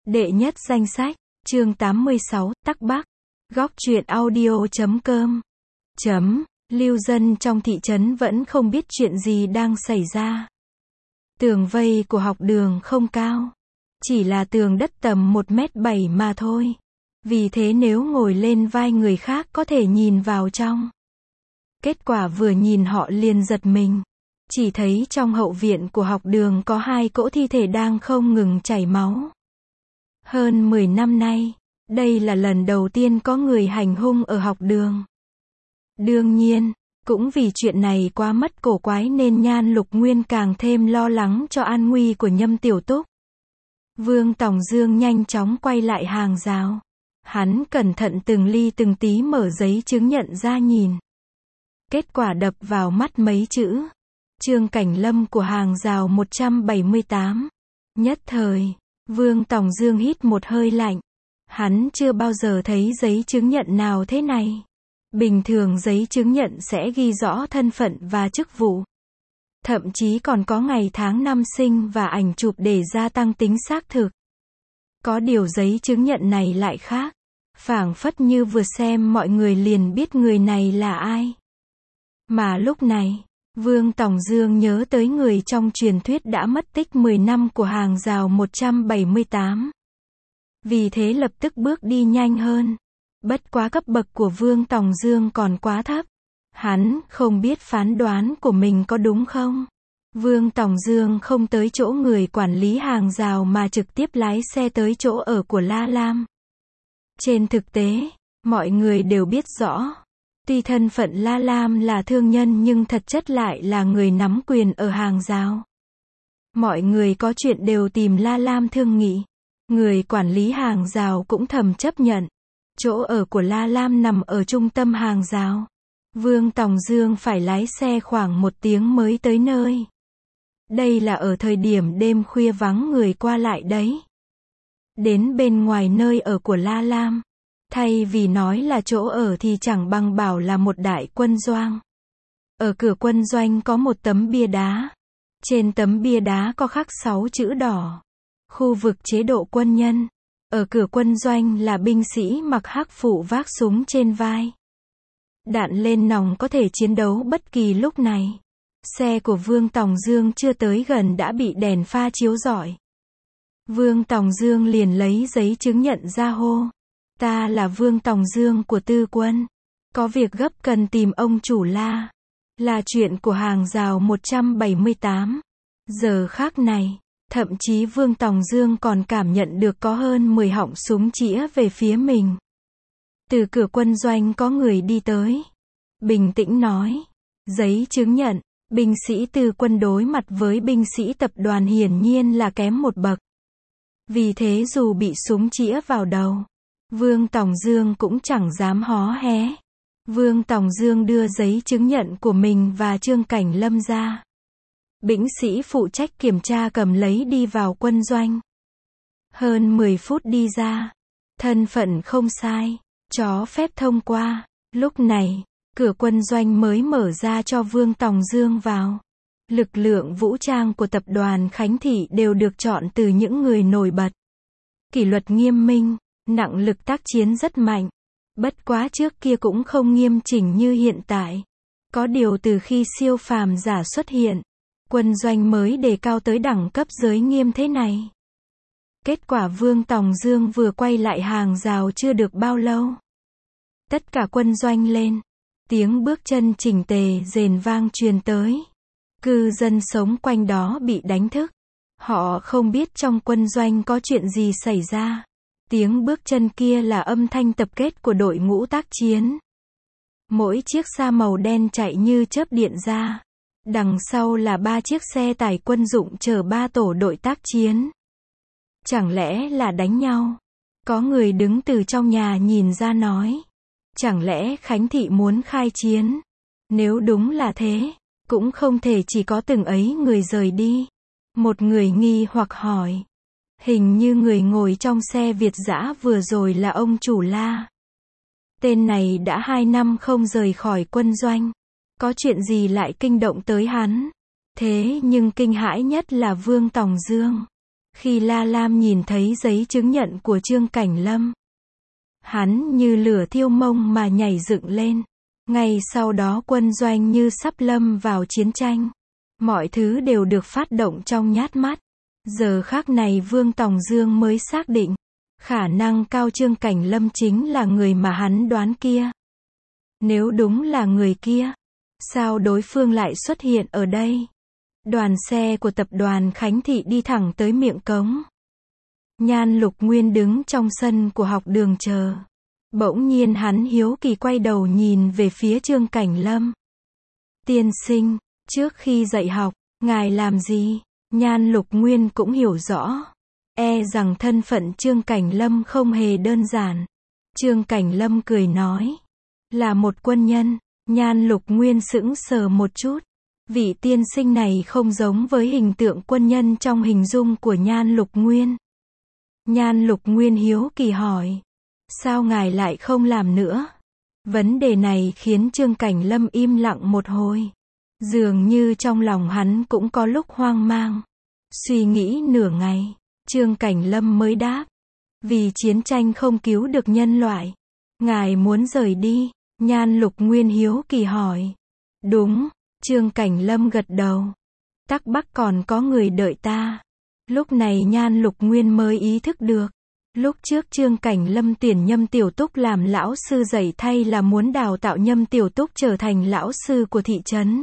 Đệ nhất danh sách, chương 86, Tắc Bắc. Góc truyện audio.com. Lưu dân trong thị trấn vẫn không biết chuyện gì đang xảy ra. Tường vây của học đường không cao. Chỉ là tường đất tầm 1m7 mà thôi. Vì thế nếu ngồi lên vai người khác có thể nhìn vào trong. Kết quả vừa nhìn họ liền giật mình. Chỉ thấy trong hậu viện của học đường có 2 cỗ thi thể đang không ngừng chảy máu. Hơn 10 năm nay, đây là lần đầu tiên có người hành hung ở học đường. Đương nhiên, cũng vì chuyện này quá mất cổ quái nên Nhan Lục Nguyên càng thêm lo lắng cho an nguy của Nhâm Tiểu Túc. Vương Tòng Dương nhanh chóng quay lại hàng rào. Hắn cẩn thận từng ly từng tí mở giấy chứng nhận ra nhìn. Kết quả đập vào mắt mấy chữ. Trương Cảnh Lâm của hàng rào 178. Nhất thời, Vương Tòng Dương hít một hơi lạnh. Hắn chưa bao giờ thấy giấy chứng nhận nào thế này. Bình thường giấy chứng nhận sẽ ghi rõ thân phận và chức vụ. Thậm chí còn có ngày tháng năm sinh và ảnh chụp để gia tăng tính xác thực. Có điều giấy chứng nhận này lại khác. Phảng phất như vừa xem mọi người liền biết người này là ai. Mà lúc này, Vương Tòng Dương nhớ tới người trong truyền thuyết đã mất tích 10 năm của hàng rào 178. Vì thế lập tức bước đi nhanh hơn. Bất quá cấp bậc của Vương Tòng Dương còn quá thấp. Hắn không biết phán đoán của mình có đúng không. Vương Tòng Dương không tới chỗ người quản lý hàng rào mà trực tiếp lái xe tới chỗ ở của La Lam. Trên thực tế, mọi người đều biết rõ. Tuy thân phận La Lam là thương nhân nhưng thật chất lại là người nắm quyền ở hàng rào. Mọi người có chuyện đều tìm La Lam thương nghị. Người quản lý hàng rào cũng thầm chấp nhận. Chỗ ở của La Lam nằm ở trung tâm hàng rào. Vương Tòng Dương phải lái xe khoảng 1 tiếng mới tới nơi. Đây là ở thời điểm đêm khuya vắng người qua lại đấy. Đến bên ngoài nơi ở của La Lam. Thay vì nói là chỗ ở thì chẳng bằng bảo là một đại quân doanh. Ở cửa quân doanh có một tấm bia đá. Trên tấm bia đá có khắc 6 chữ đỏ. Khu vực chế độ quân nhân. Ở cửa quân doanh là binh sĩ mặc hắc phụ vác súng trên vai. Đạn lên nòng có thể chiến đấu bất kỳ lúc này. Xe của Vương Tòng Dương chưa tới gần đã bị đèn pha chiếu rọi. Vương Tòng Dương liền lấy giấy chứng nhận ra hô. Ta là Vương Tòng Dương của Tư Quân. Có việc gấp cần tìm ông chủ La. Là chuyện của hàng rào 178. Giờ khác này, thậm chí Vương Tòng Dương còn cảm nhận được có hơn 10 họng súng chĩa về phía mình. Từ cửa quân doanh có người đi tới. Bình tĩnh nói. Giấy chứng nhận, binh sĩ Tư Quân đối mặt với binh sĩ tập đoàn hiển nhiên là kém một bậc. Vì thế dù bị súng chĩa vào đầu, Vương Tòng Dương cũng chẳng dám hó hé. Vương Tòng Dương đưa giấy chứng nhận của mình và Trương Cảnh Lâm ra. Binh sĩ phụ trách kiểm tra cầm lấy đi vào quân doanh. Hơn 10 phút đi ra. Thân phận không sai. Cho phép thông qua. Lúc này, cửa quân doanh mới mở ra cho Vương Tòng Dương vào. Lực lượng vũ trang của tập đoàn Khánh Thị đều được chọn từ những người nổi bật. Kỷ luật nghiêm minh, nặng lực tác chiến rất mạnh. Bất quá trước kia cũng không nghiêm chỉnh như hiện tại. Có điều từ khi siêu phàm giả xuất hiện, quân doanh mới đề cao tới đẳng cấp giới nghiêm thế này. Kết quả Vương Tòng Dương vừa quay lại hàng rào chưa được bao lâu. Tất cả quân doanh lên. Tiếng bước chân chỉnh tề rền vang truyền tới. Cư dân sống quanh đó bị đánh thức. Họ không biết trong quân doanh có chuyện gì xảy ra. Tiếng bước chân kia là âm thanh tập kết của đội ngũ tác chiến. Mỗi chiếc xa màu đen chạy như chớp điện ra. Đằng sau là 3 chiếc xe tải quân dụng chở 3 tổ đội tác chiến. Chẳng lẽ là đánh nhau? Có người đứng từ trong nhà nhìn ra nói. Chẳng lẽ Khánh Thị muốn khai chiến? Nếu đúng là thế, cũng không thể chỉ có từng ấy người rời đi. Một người nghi hoặc hỏi. Hình như người ngồi trong xe Việt dã vừa rồi là ông chủ La. Tên này đã 2 năm không rời khỏi quân doanh. Có chuyện gì lại kinh động tới hắn? Thế nhưng kinh hãi nhất là Vương Tòng Dương. Khi La Lam nhìn thấy giấy chứng nhận của Trương Cảnh Lâm, hắn như lửa thiêu mông mà nhảy dựng lên. Ngay sau đó quân doanh như sắp lâm vào chiến tranh. Mọi thứ đều được phát động trong nhát mắt. Giờ khắc này Vương Tòng Dương mới xác định, khả năng cao Trương Cảnh Lâm chính là người mà hắn đoán kia. Nếu đúng là người kia, sao đối phương lại xuất hiện ở đây? Đoàn xe của tập đoàn Khánh Thị đi thẳng tới miệng cống. Nhan Lục Nguyên đứng trong sân của học đường chờ. Bỗng nhiên hắn hiếu kỳ quay đầu nhìn về phía Trương Cảnh Lâm. Tiên sinh, trước khi dạy học, ngài làm gì? Nhan Lục Nguyên cũng hiểu rõ. Rằng thân phận Trương Cảnh Lâm không hề đơn giản. Trương Cảnh Lâm cười nói. Là một quân nhân. Nhan Lục Nguyên sững sờ một chút. Vị tiên sinh này không giống với hình tượng quân nhân trong hình dung của Nhan Lục Nguyên. Nhan Lục Nguyên hiếu kỳ hỏi. Sao ngài lại không làm nữa? Vấn đề này khiến Trương Cảnh Lâm im lặng một hồi. Dường như trong lòng hắn cũng có lúc hoang mang. Suy nghĩ nửa ngày, Trương Cảnh Lâm mới đáp. Vì chiến tranh không cứu được nhân loại. Ngài muốn rời đi? Nhan Lục Nguyên hiếu kỳ hỏi. Đúng, Trương Cảnh Lâm gật đầu. Tắc Bắc còn có người đợi ta. Lúc này Nhan Lục Nguyên mới ý thức được. Lúc trước Trương Cảnh Lâm tuyển Nhâm Tiểu Túc làm lão sư dạy thay là muốn đào tạo Nhâm Tiểu Túc trở thành lão sư của thị trấn.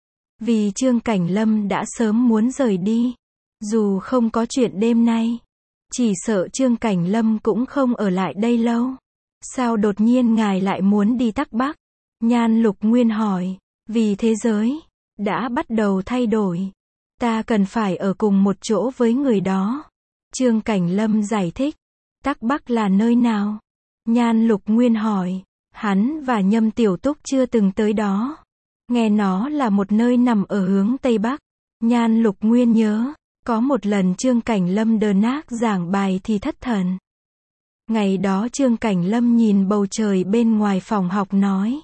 Vì Trương Cảnh Lâm đã sớm muốn rời đi. Dù không có chuyện đêm nay, chỉ sợ Trương Cảnh Lâm cũng không ở lại đây lâu. Sao đột nhiên ngài lại muốn đi Tắc Bắc? Nhan Lục Nguyên hỏi. Vì thế giới đã bắt đầu thay đổi. Ta cần phải ở cùng một chỗ với người đó. Trương Cảnh Lâm giải thích. Tắc Bắc là nơi nào? Nhan Lục Nguyên hỏi. Hắn và Nhâm Tiểu Túc chưa từng tới đó. Nghe nó là một nơi nằm ở hướng Tây Bắc. Nhan Lục Nguyên nhớ, có một lần Trương Cảnh Lâm đờn ác giảng bài thì thất thần. Ngày đó Trương Cảnh Lâm nhìn bầu trời bên ngoài phòng học nói.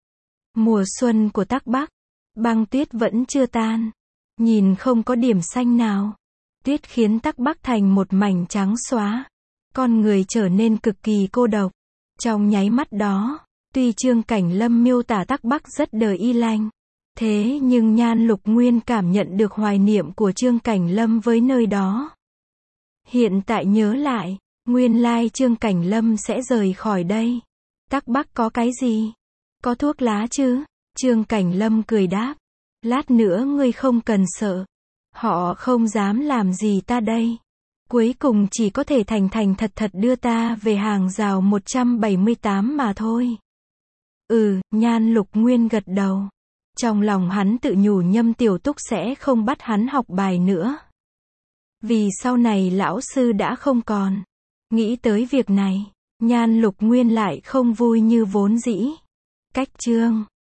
Mùa xuân của Tắc Bắc, băng tuyết vẫn chưa tan. Nhìn không có điểm xanh nào. Tuyết khiến Tắc Bắc thành một mảnh trắng xóa. Con người trở nên cực kỳ cô độc. Trong nháy mắt đó, tuy Trương Cảnh Lâm miêu tả Tắc Bắc rất đời y lanh, thế nhưng Nhan Lục Nguyên cảm nhận được hoài niệm của Trương Cảnh Lâm với nơi đó. Hiện tại nhớ lại, nguyên lai Trương Cảnh Lâm sẽ rời khỏi đây. Tắc Bắc có cái gì? Có thuốc lá chứ? Trương Cảnh Lâm cười đáp. Lát nữa ngươi không cần sợ. Họ không dám làm gì ta đây. Cuối cùng chỉ có thể thành thành thật thật đưa ta về hàng rào 178 mà thôi. Nhan Lục Nguyên gật đầu. Trong lòng hắn tự nhủ Nhâm Tiểu Túc sẽ không bắt hắn học bài nữa. Vì sau này lão sư đã không còn. Nghĩ tới việc này, Nhan Lục Nguyên lại không vui như vốn dĩ. Cách chương